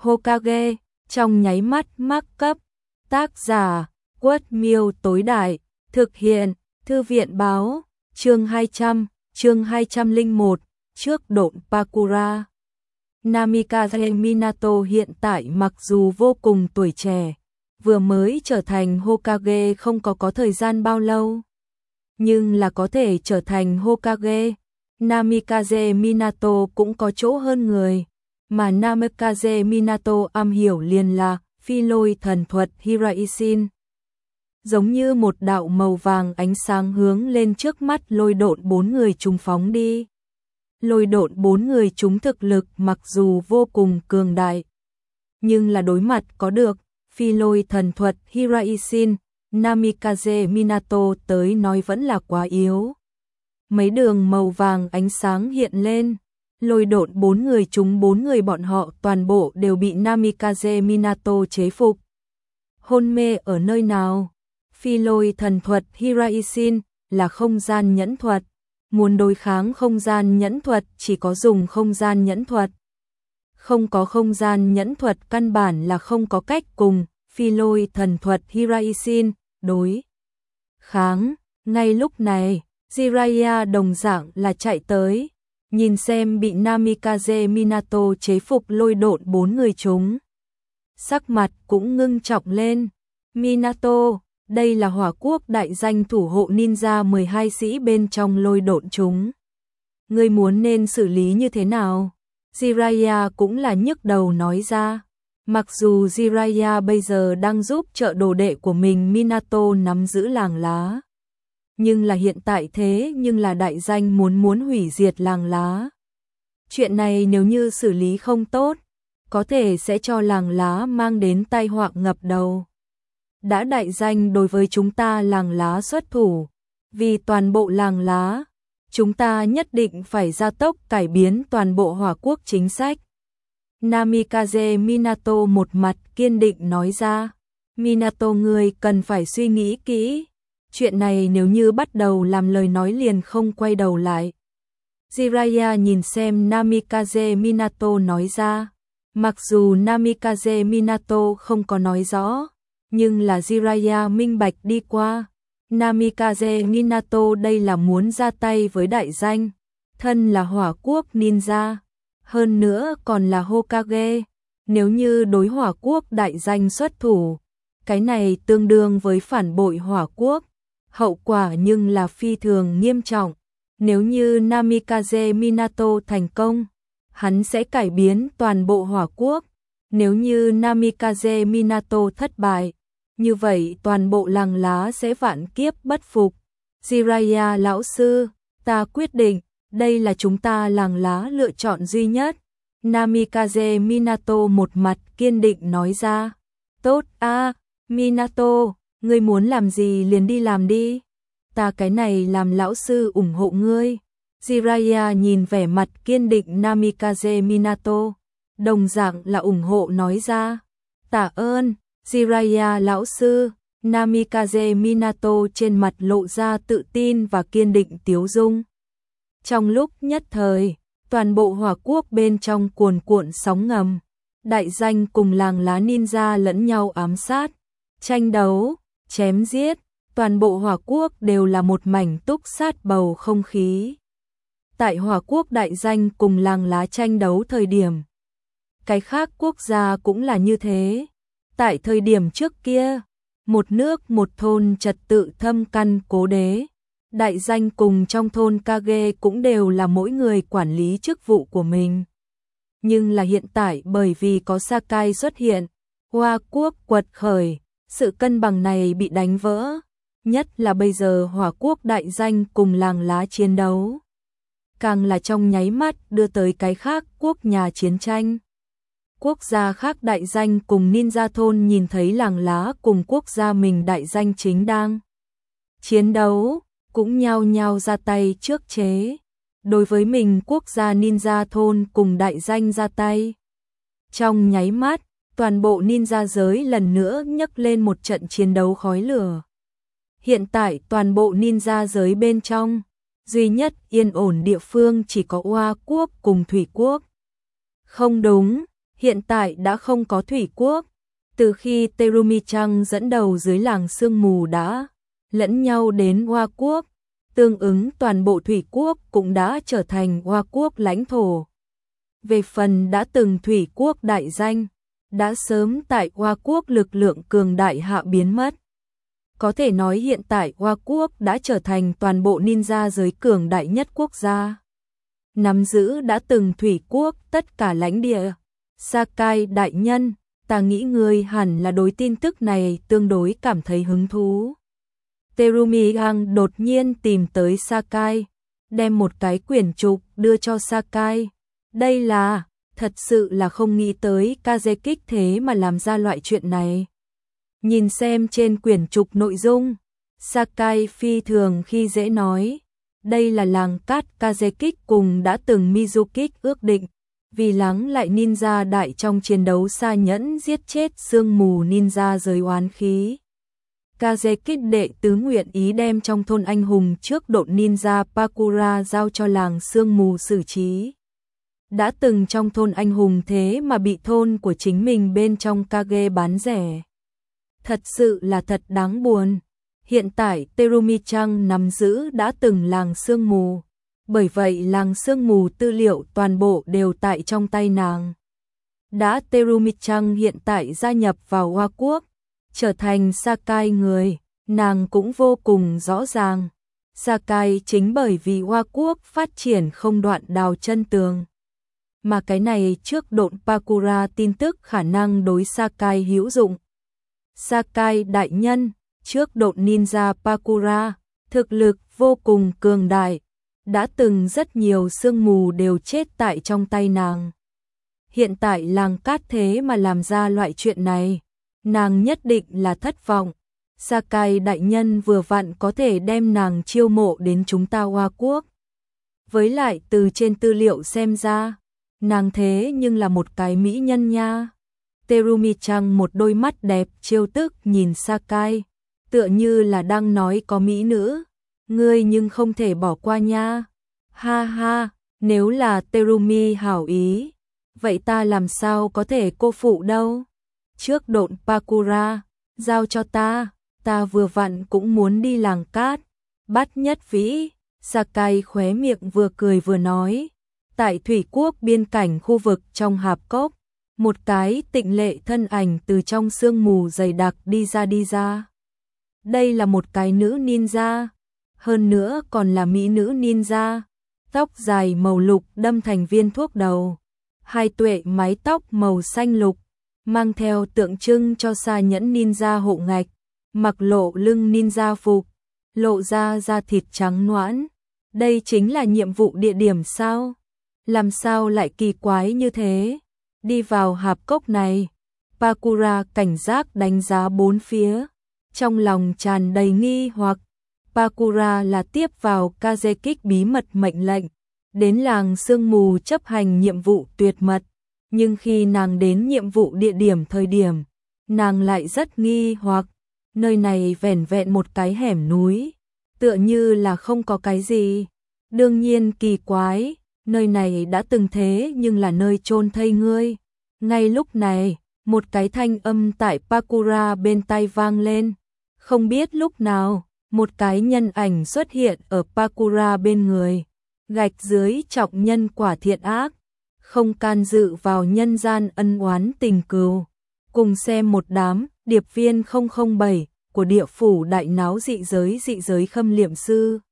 Hokage, trong nháy mắt mắc cấp. Tác giả, Quất Miêu tối đại, thực hiện, Thư viện báo, chương 201, trước độn Pakura. Namikaze Minato hiện tại mặc dù vô cùng tuổi trẻ, vừa mới trở thành Hokage không có thời gian bao lâu, nhưng là có thể trở thành Hokage. Namikaze Minato cũng có chỗ hơn người, mà Namikaze Minato am hiểu liền là phi lôi thần thuật Hiraishin. Giống như một đạo màu vàng ánh sáng hướng lên trước mắt lôi độn bốn người chúng phóng đi. Lôi độn bốn người chúng thực lực mặc dù vô cùng cường đại, nhưng là đối mặt có được phi lôi thần thuật Hiraishin, Namikaze Minato tới nói vẫn là quá yếu. Mấy đường màu vàng ánh sáng hiện lên, lôi độn bốn người bọn họ toàn bộ đều bị Namikaze Minato chế phục. Hôn mê ở nơi nào? Phi lôi thần thuật Hiraishin là không gian nhẫn thuật. Muốn đối kháng không gian nhẫn thuật chỉ có dùng không gian nhẫn thuật. Không có không gian nhẫn thuật căn bản là không có cách cùng phi lôi thần thuật Hiraishin đối kháng. Ngay lúc này, Jiraiya đồng dạng là chạy tới, nhìn xem bị Namikaze Minato chế phục lôi độn bốn người chúng. Sắc mặt cũng ngưng trọng lên. Minato, đây là Hỏa Quốc đại danh thủ hộ ninja 12 sĩ bên trong lôi độn chúng. Ngươi muốn nên xử lý như thế nào? Jiraiya cũng là nhức đầu nói ra. Mặc dù Jiraiya bây giờ đang giúp trợ đồ đệ của mình Minato nắm giữ làng lá, nhưng là hiện tại thế nhưng là đại danh muốn hủy diệt làng lá. Chuyện này nếu như xử lý không tốt, có thể sẽ cho làng lá mang đến tai họa ngập đầu. Đã đại danh đối với chúng ta làng lá xuất thủ, vì toàn bộ làng lá, chúng ta nhất định phải gia tốc cải biến toàn bộ Hỏa Quốc chính sách. Namikaze Minato một mặt kiên định nói ra. Minato ngươi cần phải suy nghĩ kỹ. Chuyện này nếu như bắt đầu làm lời nói liền không quay đầu lại. Jiraiya nhìn xem Namikaze Minato nói ra. Mặc dù Namikaze Minato không có nói rõ, nhưng là Jiraiya minh bạch đi qua. Namikaze Minato đây là muốn ra tay với đại danh, thân là Hỏa Quốc ninja, hơn nữa còn là Hokage. Nếu như đối Hỏa Quốc đại danh xuất thủ, cái này tương đương với phản bội Hỏa Quốc, hậu quả nhưng là phi thường nghiêm trọng. Nếu như Namikaze Minato thành công, hắn sẽ cải biến toàn bộ Hỏa Quốc. Nếu như Namikaze Minato thất bại, như vậy toàn bộ làng lá sẽ vạn kiếp bất phục. Jiraiya lão sư, ta quyết định, đây là chúng ta làng lá lựa chọn duy nhất. Namikaze Minato một mặt kiên định nói ra. Tốt a, Minato, ngươi muốn làm gì liền đi làm đi. Ta cái này làm lão sư ủng hộ ngươi. Jiraiya nhìn vẻ mặt kiên định Namikaze Minato, đồng dạng là ủng hộ nói ra. Tạ ơn, Jiraiya lão sư. Namikaze Minato trên mặt lộ ra tự tin và kiên định tiếu dung. Trong lúc nhất thời, toàn bộ Hỏa Quốc bên trong cuồn cuộn sóng ngầm, đại danh cùng làng lá ninja lẫn nhau ám sát, tranh đấu, chém giết, toàn bộ Hỏa Quốc đều là một mảnh túc sát bầu không khí. Tại Hỏa Quốc đại danh cùng làng lá tranh đấu thời điểm, cái khác quốc gia cũng là như thế. Tại thời điểm trước kia, một nước một thôn trật tự thâm căn cố đế, đại danh cùng trong thôn Kage cũng đều là mỗi người quản lý chức vụ của mình. Nhưng là hiện tại bởi vì có Sakai xuất hiện, Hoa Quốc quật khởi, sự cân bằng này bị đánh vỡ, nhất là bây giờ Hỏa Quốc đại danh cùng làng lá chiến đấu, càng là trong nháy mắt đưa tới cái khác quốc nhà chiến tranh. Quốc gia khác đại danh cùng ninja thôn nhìn thấy làng lá cùng quốc gia mình đại danh chính đang chiến đấu, cũng nhao nhao ra tay trước chế. Đối với mình quốc gia ninja thôn cùng đại danh ra tay. Trong nháy mắt, toàn bộ ninja giới lần nữa nhấc lên một trận chiến đấu khói lửa. Hiện tại toàn bộ ninja giới bên trong, duy nhất yên ổn địa phương chỉ có Hoa Quốc cùng Thủy Quốc. Không đúng, Hiện tại đã không có thủy quốc, từ khi Terumi-chan dẫn đầu dưới làng sương mù đã lẫn nhau đến Hoa quốc, tương ứng toàn bộ thủy quốc cũng đã trở thành Hoa quốc lãnh thổ. Về phần đã từng thủy quốc đại danh, đã sớm tại Hoa quốc lực lượng cường đại hạ biến mất. Có thể nói hiện tại Hoa quốc đã trở thành toàn bộ ninja giới cường đại nhất quốc gia, nắm giữ đã từng thủy quốc tất cả lãnh địa. Sakai đại nhân, ta nghĩ ngươi hẳn là đối tin tức này tương đối cảm thấy hứng thú. Terumi-chan đột nhiên tìm tới Sakai, đem một cái quyển trục đưa cho Sakai. Đây là, thật sự là không nghĩ tới Kazekik thế mà làm ra loại chuyện này. Nhìn xem trên quyển trục nội dung, Sakai phi thường khi dễ nói, đây là làng cát Kazekik cùng đã từng Mizukik ước định, vì lắng lại ninja đại trong chiến đấu xa nhẫn giết chết sương mù ninja giới oán khí. Kazekik đệ tứ nguyện ý đem trong thôn anh hùng trước đội ninja Pakura giao cho làng sương mù xử trí. Đã từng trong thôn anh hùng thế mà bị thôn của chính mình bên trong Kage bán rẻ. Thật sự là thật đáng buồn. Hiện tại Terumi-chan nắm giữ đã từng làng sương mù. Bởi vậy làng sương mù tư liệu toàn bộ đều tại trong tay nàng. Đã Terumi-chan hiện tại gia nhập vào Hoa quốc, trở thành Sakai người, nàng cũng vô cùng rõ ràng. Sakai chính bởi vì Hoa quốc phát triển không đoạn đào chân tường. Mà cái này trước độn Pakura tin tức khả năng đối Sakai hữu dụng. Sakai đại nhân, trước độn ninja Pakura, thực lực vô cùng cường đại, đã từng rất nhiều sương mù đều chết tại trong tay nàng. Hiện tại làng cát thế mà làm ra loại chuyện này, nàng nhất định là thất vọng. Sakai đại nhân vừa vặn có thể đem nàng chiêu mộ đến chúng ta Hoa quốc. Với lại từ trên tư liệu xem ra, nàng thế nhưng là một cái mỹ nhân nha. Terumi-chan một đôi mắt đẹp trêu tức nhìn Sakai, tựa như là đang nói có mỹ nữ, ngươi nhưng không thể bỏ qua nha. Ha ha, nếu là Terumi hảo ý, vậy ta làm sao có thể cô phụ đâu. Trước độn Pakura, giao cho ta vừa vặn cũng muốn đi làng cát, bắt nhất vĩ. Sakai khóe miệng vừa cười vừa nói. Tại thủy quốc biên cảnh khu vực trong hạp cốc, một cái tịnh lệ thân ảnh từ trong sương mù dày đặc đi ra. Đây là một cái nữ ninja, hơn nữa còn là mỹ nữ ninja, tóc dài màu lục đâm thành viên thuốc đầu, hai tuệ mái tóc màu xanh lục, mang theo tượng trưng cho xa nhẫn ninja hộ ngạch, mặc lộ lưng ninja phục, lộ ra da thịt trắng nõn. Đây chính là nhiệm vụ địa điểm sao? Làm sao lại kỳ quái như thế? Đi vào hạp cốc này, Pakura cảnh giác đánh giá bốn phía, trong lòng tràn đầy nghi hoặc. Pakura là tiếp vào Kazekik bí mật mệnh lệnh, đến làng sương mù chấp hành nhiệm vụ tuyệt mật, nhưng khi nàng đến nhiệm vụ địa điểm thời điểm, nàng lại rất nghi hoặc, nơi này vẻn vẹn một cái hẻm núi, tựa như là không có cái gì. Đương nhiên kỳ quái, nơi này đã từng thế nhưng là nơi chôn thây ngươi. Ngay lúc này, một cái thanh âm tại Pakura bên tai vang lên. Không biết lúc nào, một cái nhân ảnh xuất hiện ở Pakura bên người. Gạch dưới trọng nhân quả thiện ác, không can dự vào nhân gian ân oán tình cừu. Cùng xem một đám điệp viên 007 của địa phủ đại náo dị giới khâm liệm sư.